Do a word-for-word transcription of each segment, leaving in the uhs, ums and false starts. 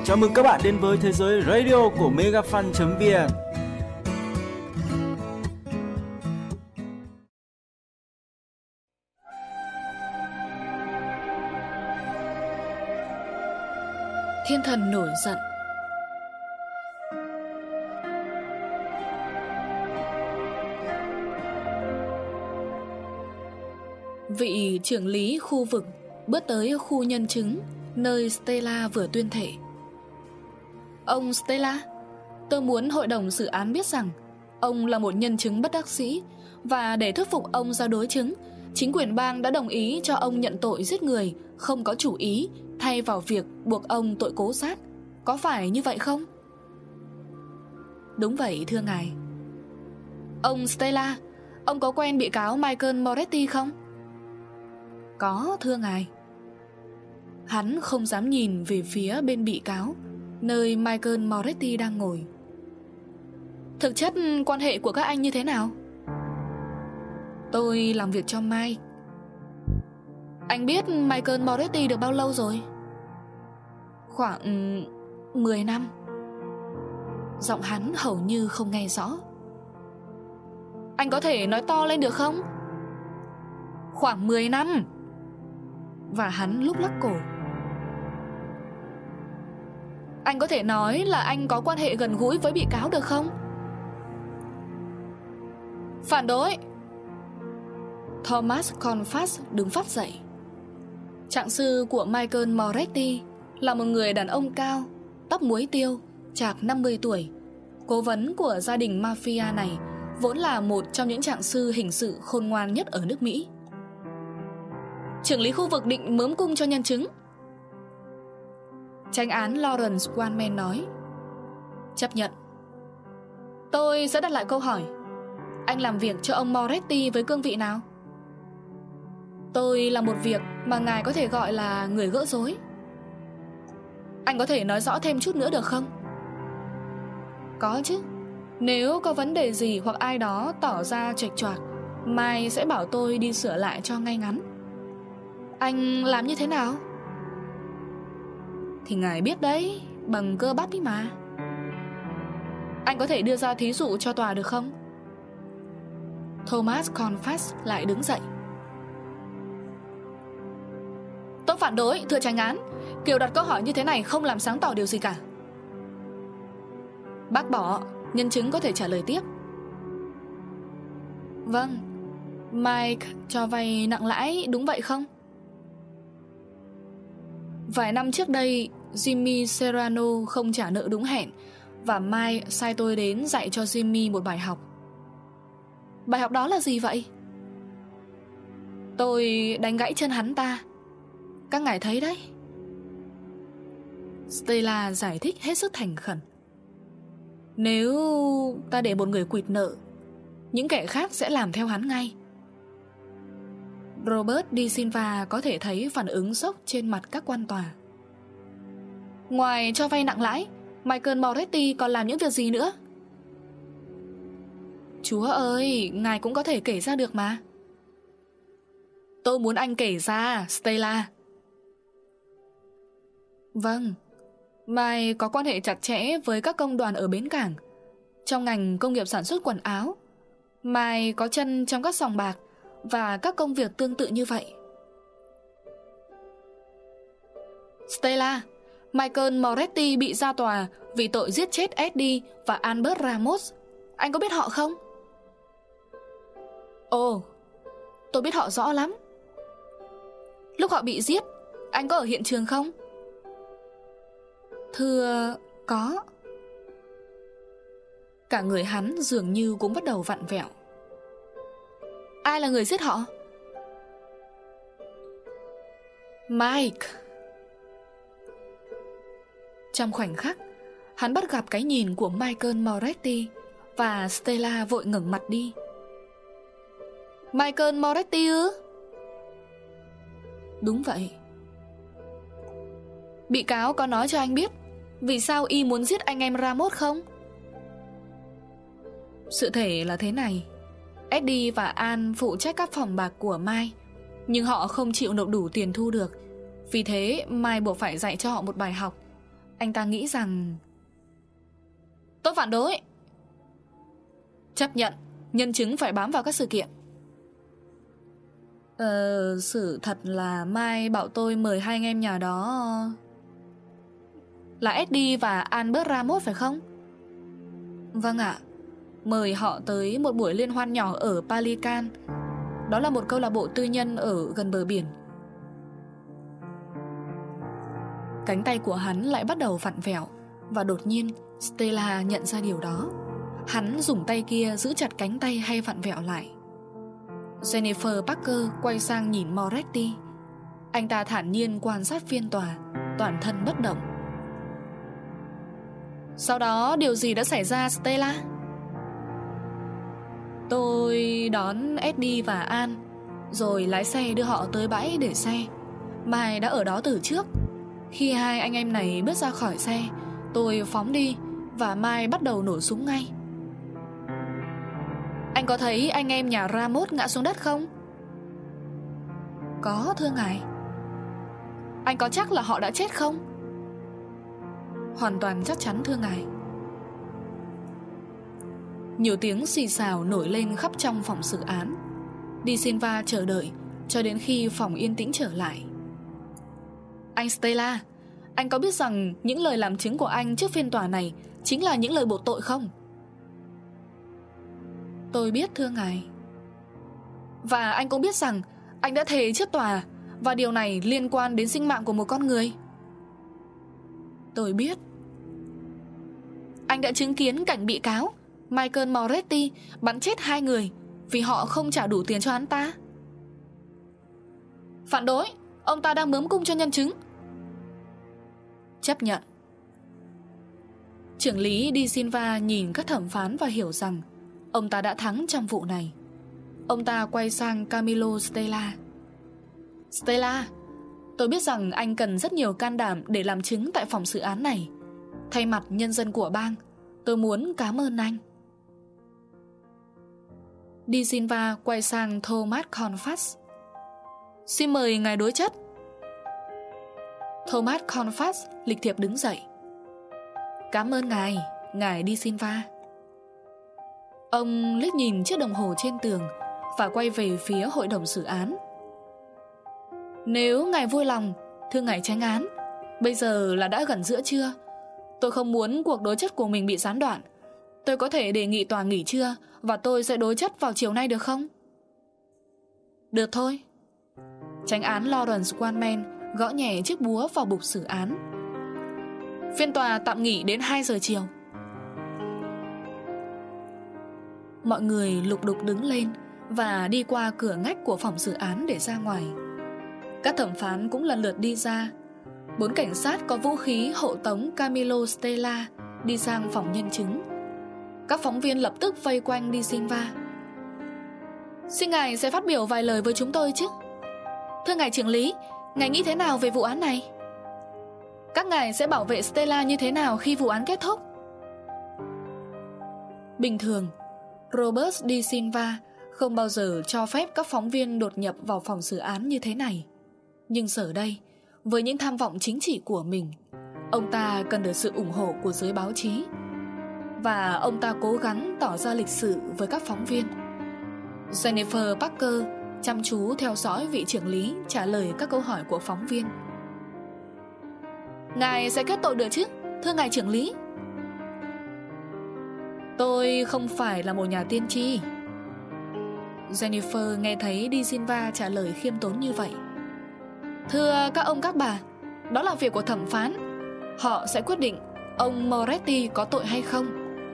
Chào mừng các bạn đến với thế giới radio của megafan chấm vn. Thiên thần nổi giận. Vị trưởng lý khu vực bước tới khu nhân chứng nơi Stella vừa tuyên thệ. Ông Stella, tôi muốn hội đồng xử án biết rằng ông là một nhân chứng bất đắc dĩ, và để thuyết phục ông ra đối chứng, chính quyền bang đã đồng ý cho ông nhận tội giết người không có chủ ý thay vào việc buộc ông tội cố sát. Có phải như vậy không? Đúng vậy thưa ngài. Ông Stella, ông có quen bị cáo Michael Moretti không? Có thưa ngài. Hắn không dám nhìn về phía bên bị cáo, nơi Michael Moretti đang ngồi. Thực chất quan hệ của các anh như thế nào? Tôi làm việc cho Mike. Anh biết Michael Moretti được bao lâu rồi? Khoảng mười năm. Giọng hắn hầu như không nghe rõ. Anh có thể nói to lên được không? Khoảng mười năm. Và hắn lúc lắc cổ. Anh có thể nói là anh có quan hệ gần gũi với bị cáo được không? Phản đối. Thomas Confass đứng phát dậy. Trạng sư của Michael Moretti là một người đàn ông cao, tóc muối tiêu, chạc năm mươi tuổi. Cố vấn của gia đình mafia này, vốn là một trong những trạng sư hình sự khôn ngoan nhất ở nước Mỹ. Trưởng lý khu vực định mớm cung cho nhân chứng. Chánh án Lawrence Wanman nói. Chấp nhận. Tôi sẽ đặt lại câu hỏi. Anh làm việc cho ông Moretti với cương vị nào? Tôi làm một việc mà ngài có thể gọi là người gỡ rối. Anh có thể nói rõ thêm chút nữa được không? Có chứ. Nếu có vấn đề gì hoặc ai đó tỏ ra chệch choạc, Mai sẽ bảo tôi đi sửa lại cho ngay ngắn. Anh làm như thế nào? Thì ngài biết đấy, bằng cơ bắp ý mà. Anh có thể đưa ra thí dụ cho tòa được không? Thomas Confass lại đứng dậy. Tôi phản đối, thưa chánh án. Kiểu đặt câu hỏi như thế này không làm sáng tỏ điều gì cả. Bác bỏ, nhân chứng có thể trả lời tiếp. Vâng. Mike cho vay nặng lãi đúng vậy không? Vài năm trước đây, Jimmy Serrano không trả nợ đúng hẹn, và Mike sai tôi đến dạy cho Jimmy một bài học. Bài học đó là gì vậy? Tôi đánh gãy chân hắn ta. Các ngài thấy đấy. Stella giải thích hết sức thành khẩn. Nếu ta để một người quỵt nợ, những kẻ khác sẽ làm theo hắn ngay. Robert De Silva có thể thấy phản ứng sốc trên mặt các quan tòa. Ngoài cho vay nặng lãi, Michael Moretti còn làm những việc gì nữa? Chúa ơi, ngài cũng có thể kể ra được mà. Tôi muốn anh kể ra, Stella. Vâng. Mai có quan hệ chặt chẽ với các công đoàn ở bến cảng. Trong ngành công nghiệp sản xuất quần áo, Mai có chân trong các sòng bạc và các công việc tương tự như vậy. Stella, Michael Moretti bị ra tòa vì tội giết chết Eddie và Albert Ramos. Anh có biết họ không? Ồ, tôi biết họ rõ lắm. Lúc họ bị giết, anh có ở hiện trường không? Thưa, có. Cả người hắn dường như cũng bắt đầu vặn vẹo. Ai là người giết họ? Mike. Trong khoảnh khắc, hắn bắt gặp cái nhìn của Michael Moretti, và Stella vội ngẩng mặt đi. Michael Moretti ư? Đúng vậy. Bị cáo có nói cho anh biết vì sao y muốn giết anh em Ramos không? Sự thể là thế này. Eddie và An phụ trách các phòng bạc của Mai, nhưng họ không chịu nộp đủ tiền thu được. Vì thế Mai buộc phải dạy cho họ một bài học. Anh ta nghĩ rằng tôi phản đối. Chấp nhận, nhân chứng phải bám vào các sự kiện. Ờ, sự thật là Mai bảo tôi mời hai anh em nhà đó là Eddie và Albert Ramos phải không? Vâng ạ. Mời họ tới một buổi liên hoan nhỏ ở Pelican. Đó là một câu lạc bộ tư nhân ở gần bờ biển. Cánh tay của hắn lại bắt đầu vặn vẹo. Và đột nhiên Stella nhận ra điều đó. Hắn dùng tay kia giữ chặt cánh tay hay vặn vẹo lại. Jennifer Parker quay sang nhìn Moretti. Anh ta thản nhiên quan sát phiên tòa, toàn thân bất động. Sau đó điều gì đã xảy ra, Stella? Tôi đón Eddie và An, rồi lái xe đưa họ tới bãi để xe. Mai đã ở đó từ trước. Khi hai anh em này bước ra khỏi xe, tôi phóng đi và Mai bắt đầu nổ súng ngay. Anh có thấy anh em nhà Ramos ngã xuống đất không? Có, thưa ngài. Anh có chắc là họ đã chết không? Hoàn toàn chắc chắn, thưa ngài. Nhiều tiếng xì xào nổi lên khắp trong phòng xử án. Di Silva chờ đợi cho đến khi phòng yên tĩnh trở lại. Anh Stella, anh có biết rằng những lời làm chứng của anh trước phiên tòa này chính là những lời buộc tội không? Tôi biết, thưa ngài. Và anh cũng biết rằng anh đã thề trước tòa, và điều này liên quan đến sinh mạng của một con người. Tôi biết. Anh đã chứng kiến cảnh bị cáo Michael Moretti bắn chết hai người vì họ không trả đủ tiền cho hắn ta. Phản đối. Ông ta đang bướm cung cho nhân chứng. Chấp nhận. Trưởng lý Di Silva nhìn các thẩm phán và hiểu rằng ông ta đã thắng trong vụ này. Ông ta quay sang Camillo Stella. Stella, tôi biết rằng anh cần rất nhiều can đảm để làm chứng tại phòng xử án này. Thay mặt nhân dân của bang, tôi muốn cảm ơn anh. Di Silva quay sang Thomas Confax. Xin mời ngài đối chất. Thomas Confax lịch thiệp đứng dậy. Cảm ơn ngài, ngài Di Silva. Ông liếc nhìn chiếc đồng hồ trên tường và quay về phía hội đồng xử án. Nếu ngài vui lòng, thưa ngài chánh án, bây giờ là đã gần giữa trưa. Tôi không muốn cuộc đối chất của mình bị gián đoạn. Tôi có thể đề nghị tòa nghỉ trưa và tôi sẽ đối chất vào chiều nay được không? Được thôi. Chánh án Lawrence Wanman gõ nhẹ chiếc búa vào bục xử án. Phiên tòa tạm nghỉ đến hai giờ chiều. Mọi người lục đục đứng lên và đi qua cửa ngách của phòng xử án để ra ngoài. Các thẩm phán cũng lần lượt đi ra. Bốn cảnh sát có vũ khí hộ tống Camillo Stella đi sang phòng nhân chứng. Các phóng viên lập tức vây quanh Di Silva. Xin ngài sẽ phát biểu vài lời với chúng tôi chứ? Thưa ngài trưởng lý, ngài nghĩ thế nào về vụ án này? Các ngài sẽ bảo vệ Stella như thế nào khi vụ án kết thúc? Bình thường, Robert Di Silva không bao giờ cho phép các phóng viên đột nhập vào phòng xử án như thế này. Nhưng giờ đây, với những tham vọng chính trị của mình, ông ta cần được sự ủng hộ của giới báo chí. Và ông ta cố gắng tỏ ra lịch sự với các phóng viên. Jennifer Parker chăm chú theo dõi vị trưởng lý trả lời các câu hỏi của phóng viên. Ngài sẽ kết tội được chứ, thưa ngài trưởng lý? Tôi không phải là một nhà tiên tri. Jennifer nghe thấy Di Silva trả lời khiêm tốn như vậy. Thưa các ông các bà, đó là việc của thẩm phán. Họ sẽ quyết định ông Moretti có tội hay không.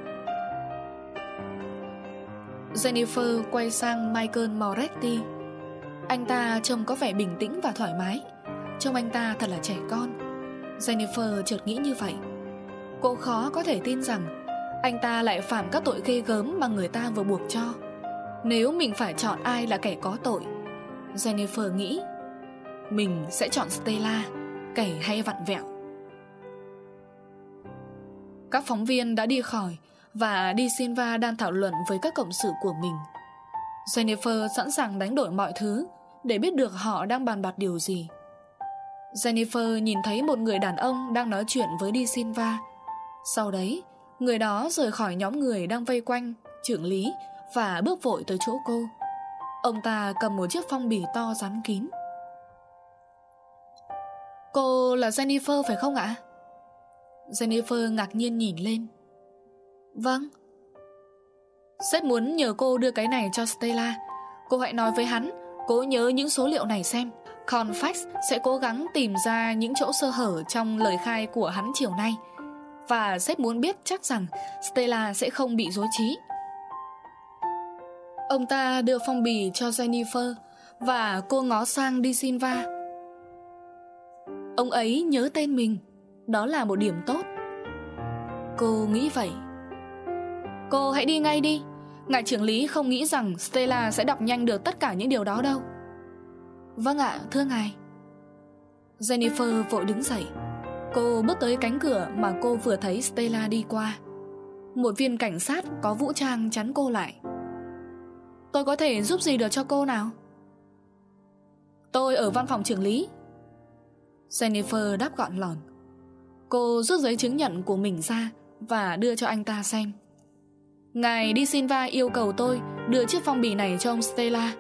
Jennifer quay sang Michael Moretti. Anh ta trông có vẻ bình tĩnh và thoải mái. Trông anh ta thật là trẻ con. Jennifer chợt nghĩ như vậy. Cô khó có thể tin rằng anh ta lại phạm các tội ghê gớm mà người ta vừa buộc cho. Nếu mình phải chọn ai là kẻ có tội, Jennifer nghĩ mình sẽ chọn Stella, kẻ hay vặn vẹo. Các phóng viên đã đi khỏi và Di Silva đang thảo luận với các cộng sự của mình. Jennifer sẵn sàng đánh đổi mọi thứ để biết được họ đang bàn bạc điều gì. Jennifer nhìn thấy một người đàn ông đang nói chuyện với Di Silva. Sau đấy, người đó rời khỏi nhóm người đang vây quanh trưởng lý và bước vội tới chỗ cô. Ông ta cầm một chiếc phong bì to dán kín. Cô là Jennifer phải không ạ? Jennifer ngạc nhiên nhìn lên. Vâng. Sếp muốn nhờ cô đưa cái này cho Stella. Cô hãy nói với hắn cố nhớ những số liệu này xem. Colfax sẽ cố gắng tìm ra những chỗ sơ hở trong lời khai của hắn chiều nay. Và sếp muốn biết chắc rằng Stella sẽ không bị rối trí. Ông ta đưa phong bì cho Jennifer và cô ngó sang Di Silva. Ông ấy nhớ tên mình. Đó là một điểm tốt. Cô nghĩ vậy. Cô hãy đi ngay đi. Ngài trưởng lý không nghĩ rằng Stella sẽ đọc nhanh được tất cả những điều đó đâu. Vâng ạ, thưa ngài. Jennifer vội đứng dậy. Cô bước tới cánh cửa mà cô vừa thấy Stella đi qua. Một viên cảnh sát có vũ trang chắn cô lại. Tôi có thể giúp gì được cho cô nào? Tôi ở văn phòng trưởng lý. Jennifer đáp gọn lỏn. Cô rút giấy chứng nhận của mình ra và đưa cho anh ta xem. Ngài Di Silva yêu cầu tôi đưa chiếc phong bì này cho ông Stella.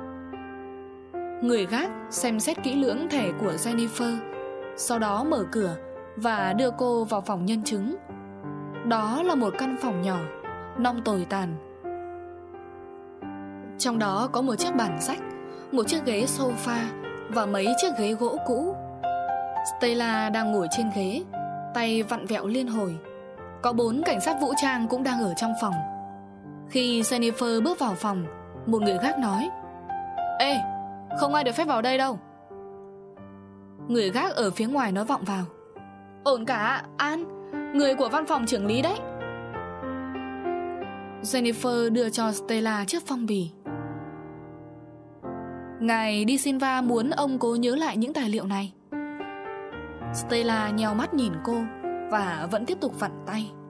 Người gác xem xét kỹ lưỡng thẻ của Jennifer, sau đó mở cửa và đưa cô vào phòng nhân chứng. Đó là một căn phòng nhỏ, nong tồi tàn. Trong đó có một chiếc bàn sách, một chiếc ghế sofa và mấy chiếc ghế gỗ cũ. Stella đang ngồi trên ghế, tay vặn vẹo liên hồi. Có bốn cảnh sát vũ trang cũng đang ở trong phòng. Khi Jennifer bước vào phòng, một người gác nói: Ê, không ai được phép vào đây đâu. Người gác ở phía ngoài nói vọng vào: Ổn cả, An, người của văn phòng trưởng lý đấy. Jennifer đưa cho Stella chiếc phong bì. Ngài Di Silva muốn ông cố nhớ lại những tài liệu này. Stella nheo mắt nhìn cô và vẫn tiếp tục vặn tay.